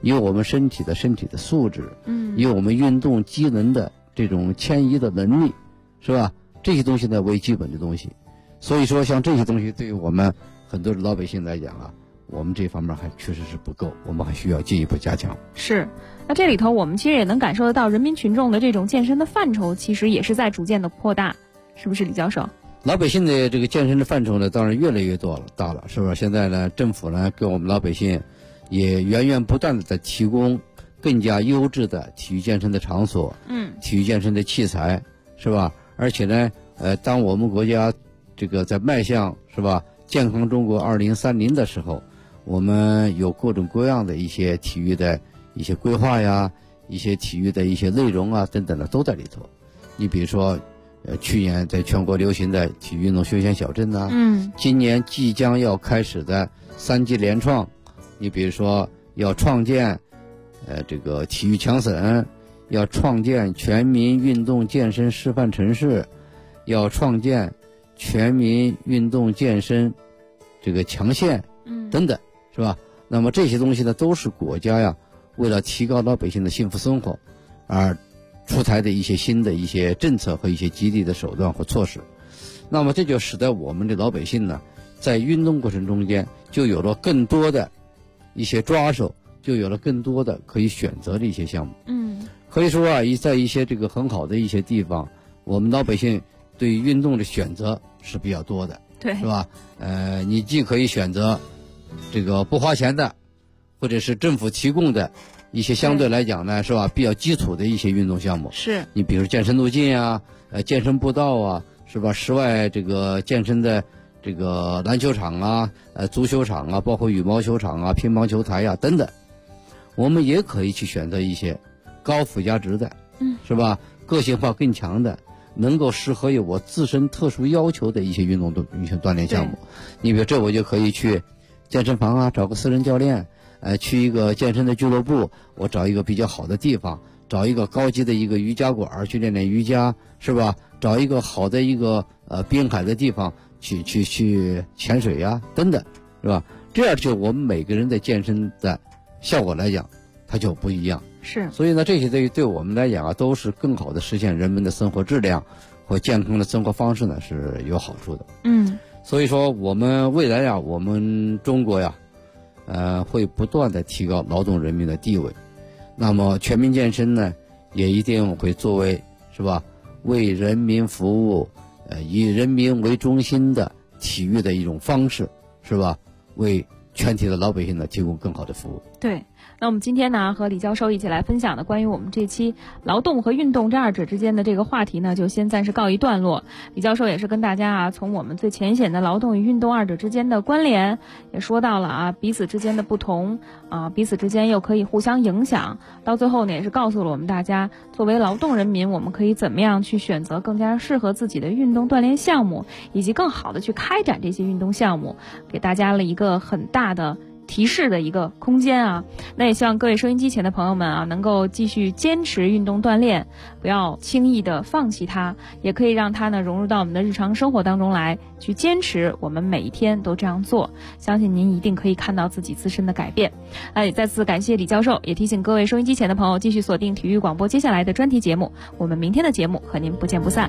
有我们身体的素质，有我们运动机能的这种迁移的能力，是吧？这些东西呢为基本的东西。所以说像这些东西对于我们很多的老百姓来讲啊，我们这方面还确实是不够，我们还需要进一步加强。 是，那这里头我们其实也能感受得到人民群众的这种健身的范畴其实也是在逐渐的扩大，是不是李教授？ 老百姓的这个健身的范畴呢当然越来越大了，是不是？现在呢政府呢给我们老百姓也源源不断的在提供更加优质的体育健身的场所，体育健身的器材，是吧？而且呢当我们国家这个在迈向，是吧，健康中国2030的时候，我们有各种各样的一些体育的一些规划呀，一些体育的一些内容啊等等的都在里头。你比如说去年在全国流行的体育运动休闲小镇呐，今年即将要开始的3级联创，你比如说要创建这个体育强省，要创建全民运动健身示范城市，要创建全民运动健身这个强县等等，是吧？那么这些东西呢都是国家呀为了提高老百姓的幸福生活而出台的一些新的一些政策和一些激励的手段和措施。那么这就使得我们的老百姓呢在运动过程中间就有了更多的一些抓手，就有了更多的可以选择的一些项目。可以说啊，在一些这个很好的一些地方，我们老百姓对于运动的选择是比较多的， 对， 是吧？你既可以选择这个不花钱的，或者是政府提供的一些相对来讲呢，是吧，比较基础的一些运动项目。 是你比如健身路径啊，健身步道啊，是吧？室外这个健身的这个篮球场啊，足球场啊，包括羽毛球场啊、乒乓球台啊等等。我们也可以去选择一些高附加值的，是吧？个性化更强的，能够适合于我自身特殊要求的一些运动锻炼项目。你比如这我就可以去健身房啊，找个私人教练，去一个健身的俱乐部，我找一个比较好的地方，找一个高级的一个瑜伽馆去练练瑜伽，是吧？找一个好的一个滨海的地方去潜水呀等等，是吧？这样就我们每个人的健身的效果来讲，它就不一样。 是， 所以呢，这些对我们来讲啊，都是更好的实现人们的生活质量和健康的生活方式呢，是有好处的。所以说我们未来呀，我们中国呀，会不断的提高劳动人民的地位。那么全民健身呢，也一定会作为，是吧，为人民服务，以人民为中心的体育的一种方式，是吧？为全体的老百姓呢提供更好的服务。 对，那我们今天呢和李教授一起来分享的关于我们这期劳动和运动这二者之间的这个话题呢，就先暂时告一段落。李教授也是跟大家啊从我们最浅显的劳动与运动二者之间的关联，也说到了啊彼此之间的不同啊，彼此之间又可以互相影响。到最后呢，也是告诉了我们大家，作为劳动人民，我们可以怎么样去选择更加适合自己的运动锻炼项目，以及更好的去开展这些运动项目，给大家了一个很大的提示的一个空间啊。那也希望各位收音机前的朋友们啊，能够继续坚持运动锻炼，不要轻易的放弃它，也可以让它呢融入到我们的日常生活当中来，去坚持我们每一天都这样做，相信您一定可以看到自己自身的改变。也再次感谢李教授，也提醒各位收音机前的朋友继续锁定体育广播接下来的专题节目，我们明天的节目和您不见不散。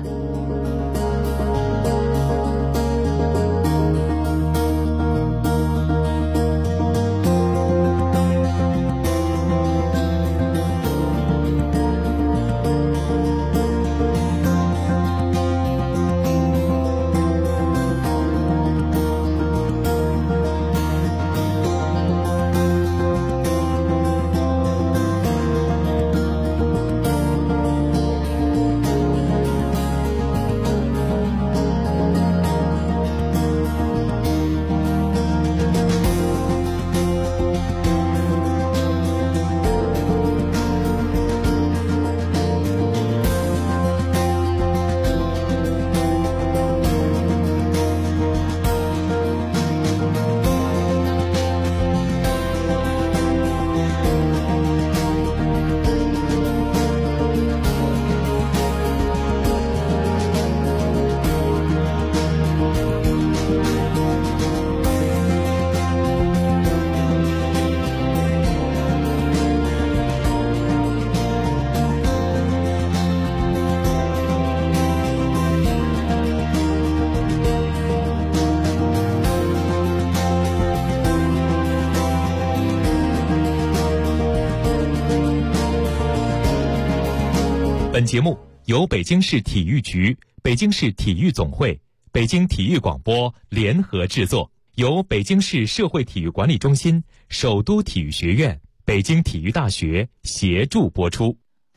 本节目由北京市体育局、北京市体育总会、北京体育广播联合制作，由北京市社会体育管理中心、首都体育学院、北京体育大学协助播出。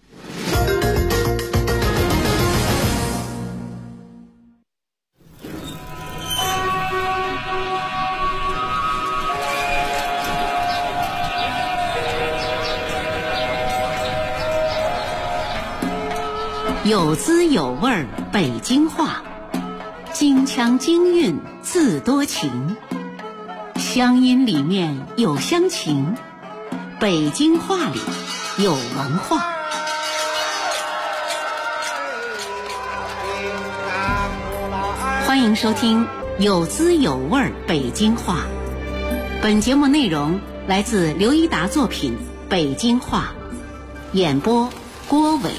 有滋有味儿北京话，京腔京韵字多情，乡音里面有乡情，北京话里有文化。欢迎收听有滋有味儿北京话。本节目内容来自刘一达作品《北京话》，演播郭伟。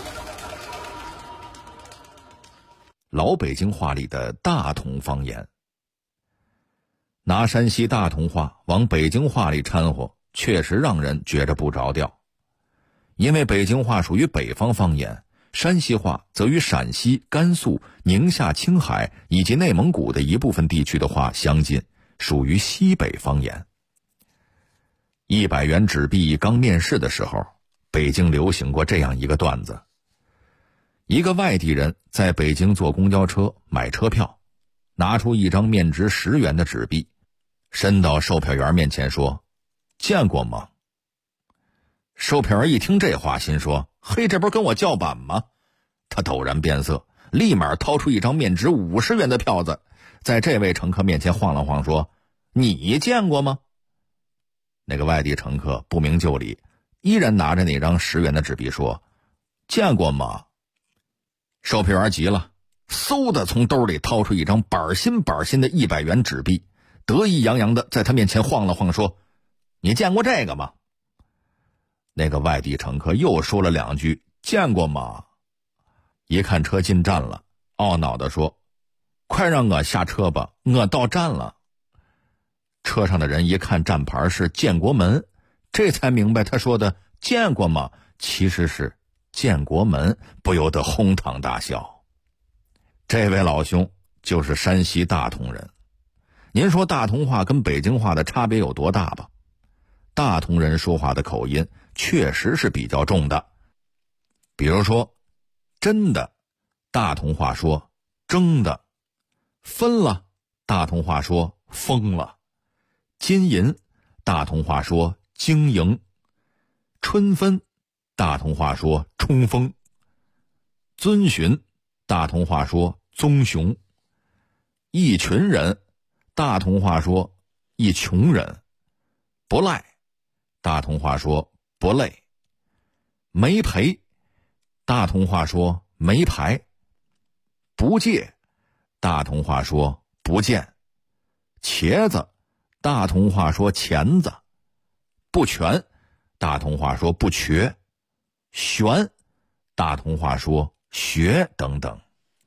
老北京话里的大同方言，拿山西大同话往北京话里掺和，确实让人觉着不着调。因为北京话属于北方方言，山西话则与陕西、甘肃、宁夏、青海以及内蒙古的一部分地区的话相近，属于西北方言。100元纸币刚面世的时候，北京流行过这样一个段子。一个外地人在北京坐公交车买车票，拿出一张面值10元的纸币，伸到售票员面前说：“见过吗？”售票员一听这话，心说：“嘿，这不是跟我叫板吗？”他陡然变色，立马掏出一张面值50元的票子，在这位乘客面前晃了晃，说：“你见过吗？”那个外地乘客不明就里，依然拿着那张10元的纸币说：“见过吗？”售票员急了，嗖的从兜里掏出一张板新的100元纸币，得意洋洋的在他面前晃了晃，说：“你见过这个吗？”那个外地乘客又说了2句：“见过吗？”一看车进站了，懊恼地说：“快让我下车吧，我到站了。”车上的人一看站牌是建国门，这才明白他说的“见过吗”其实是建国门，不由得哄堂大笑。这位老兄就是山西大同人。您说大同话跟北京话的差别有多大吧？大同人说话的口音确实是比较重的。比如说真的，大同话说争的；分了，大同话说疯了；金银，大同话说经营；春分，大同话说冲锋；遵循，大同话说棕熊；一群人，大同话说一穷人；不赖，大同话说不累；没赔，大同话说没牌；不借，大同话说不见；茄子，大同话说钳子；不全，大同话说不瘸；玄，大同话说学等等。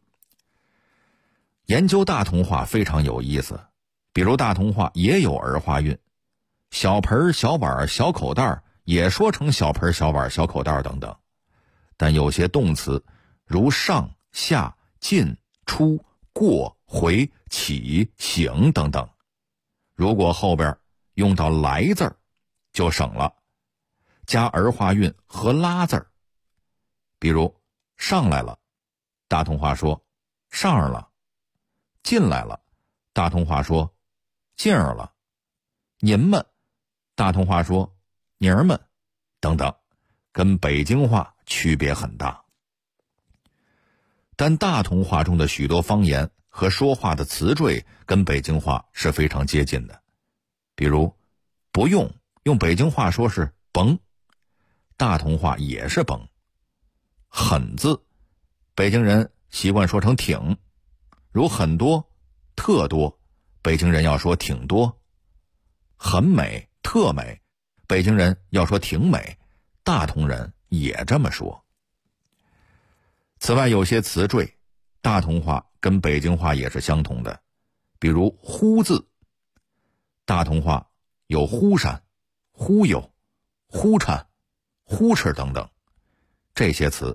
研究大同话非常有意思，比如大同话也有儿化韵，小盆、小碗、小口袋也说成小盆、小碗、小口袋等等。但有些动词如上、下、进、出、过、回、起、醒等等，如果后边用到来字儿就省了，加儿化韵和拉字儿。比如上来了，大同话说上儿了；进来了，大同话说进儿了；您们，大同话说您儿们等等，跟北京话区别很大。但大同话中的许多方言和说话的词缀跟北京话是非常接近的。比如不用，用北京话说是甭，大同话也是甭。很字，北京人习惯说成挺，如很多、特多，北京人要说挺多；很美、特美，北京人要说挺美，大同人也这么说。此外，有些词缀，大同话跟北京话也是相同的，比如忽字，大同话有忽闪、忽悠、忽颤、呼哧等等，这些词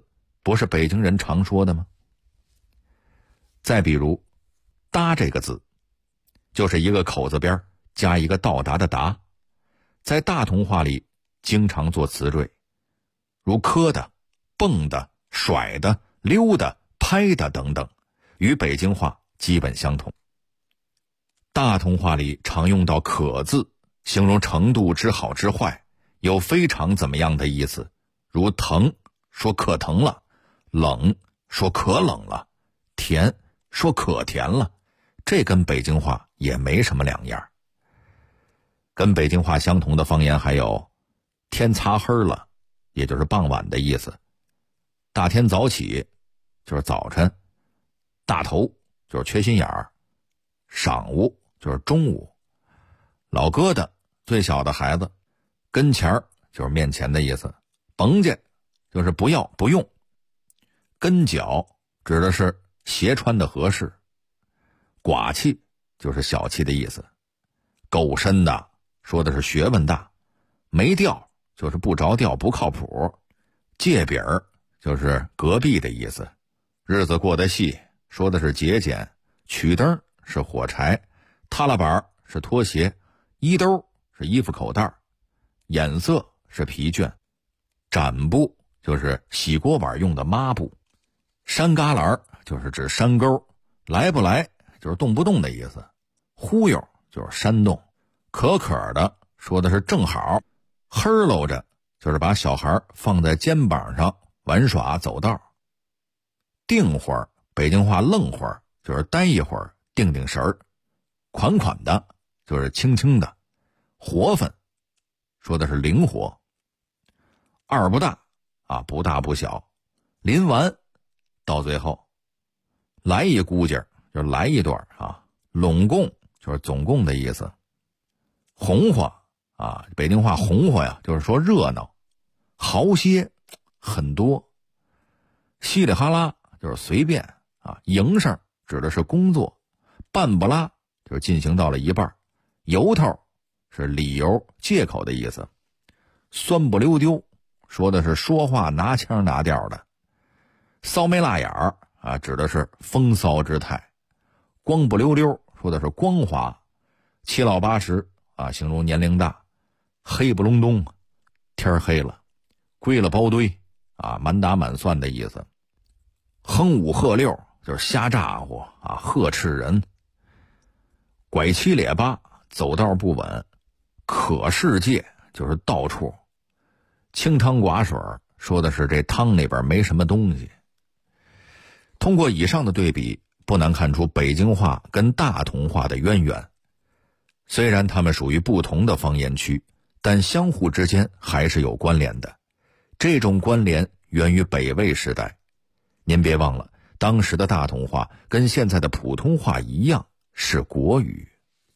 不是北京人常说的吗？再比如搭这个字，就是一个口字边加一个到达的达，在大同话里经常做词缀，如磕的、蹦的、甩的、溜的、拍的等等，与北京话基本相同。大同话里常用到可字，形容程度之好之坏，有非常怎么样的意思，如疼说可疼了，冷说可冷了，甜说可甜了，这跟北京话也没什么两样。跟北京话相同的方言还有天擦黑了，也就是傍晚的意思，大天早起就是早晨，大头就是缺心眼儿，晌午就是中午，老疙瘩最小的孩子，跟前儿就是面前的意思，甭介就是不要不用，跟脚指的是鞋穿的合适，寡气就是小气的意思，够深的说的是学问大，没调就是不着调不靠谱，借饼儿就是隔壁的意思，日子过得细说的是节俭，曲灯是火柴，踏拉板是拖鞋，衣兜是衣服口袋，眼色是疲倦，展布就是洗锅碗用的抹布，山旮旯就是指山沟，来不来就是动不动的意思，忽悠就是煽动，可可的说的是正好，嘿喽着就是把小孩放在肩膀上玩耍走道，定会儿北京话愣会儿就是待一会儿定定神儿，款款的就是轻轻的，活分说的是灵活，二不大啊，不大不小，临完到最后，来一估计就是来一段啊，拢共就是总共的意思，红花啊，北京话红花呀，就是说热闹，豪些很多，稀里哈拉就是随便啊，营生指的是工作，半不拉就是进行到了一半，由头是理由借口的意思，酸不溜丢说的是说话拿腔拿调的，骚眉辣眼儿啊指的是风骚之态，光不溜溜说的是光滑，七老八十啊形容年龄大，黑不隆咚天黑了，归了包堆啊满打满算的意思，哼五喝六就是瞎咋呼啊呵斥人，拐七咧八走道不稳，可世界就是到处，清汤寡水说的是这汤里边没什么东西。通过以上的对比，不难看出北京话跟大同话的渊源。虽然它们属于不同的方言区，但相互之间还是有关联的。这种关联源于北魏时代。您别忘了，当时的大同话跟现在的普通话一样是国语。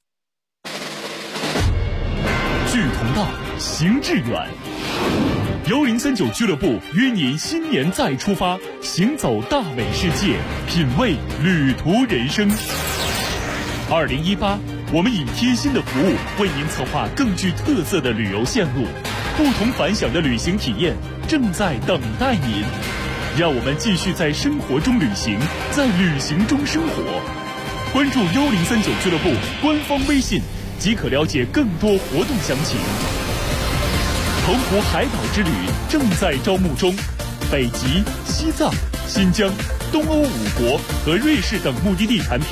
聚同道，行致远。1039俱乐部约您新年再出发，行走大美世界，品味旅途人生。2018，我们以贴心的服务为您策划更具特色的旅游线路，不同凡响的旅行体验正在等待您。让我们继续在生活中旅行，在旅行中生活。关注1039俱乐部官方微信，即可了解更多活动详情。澎湖海岛之旅正在招募中，北极、西藏、新疆、东欧5国和瑞士等目的地产品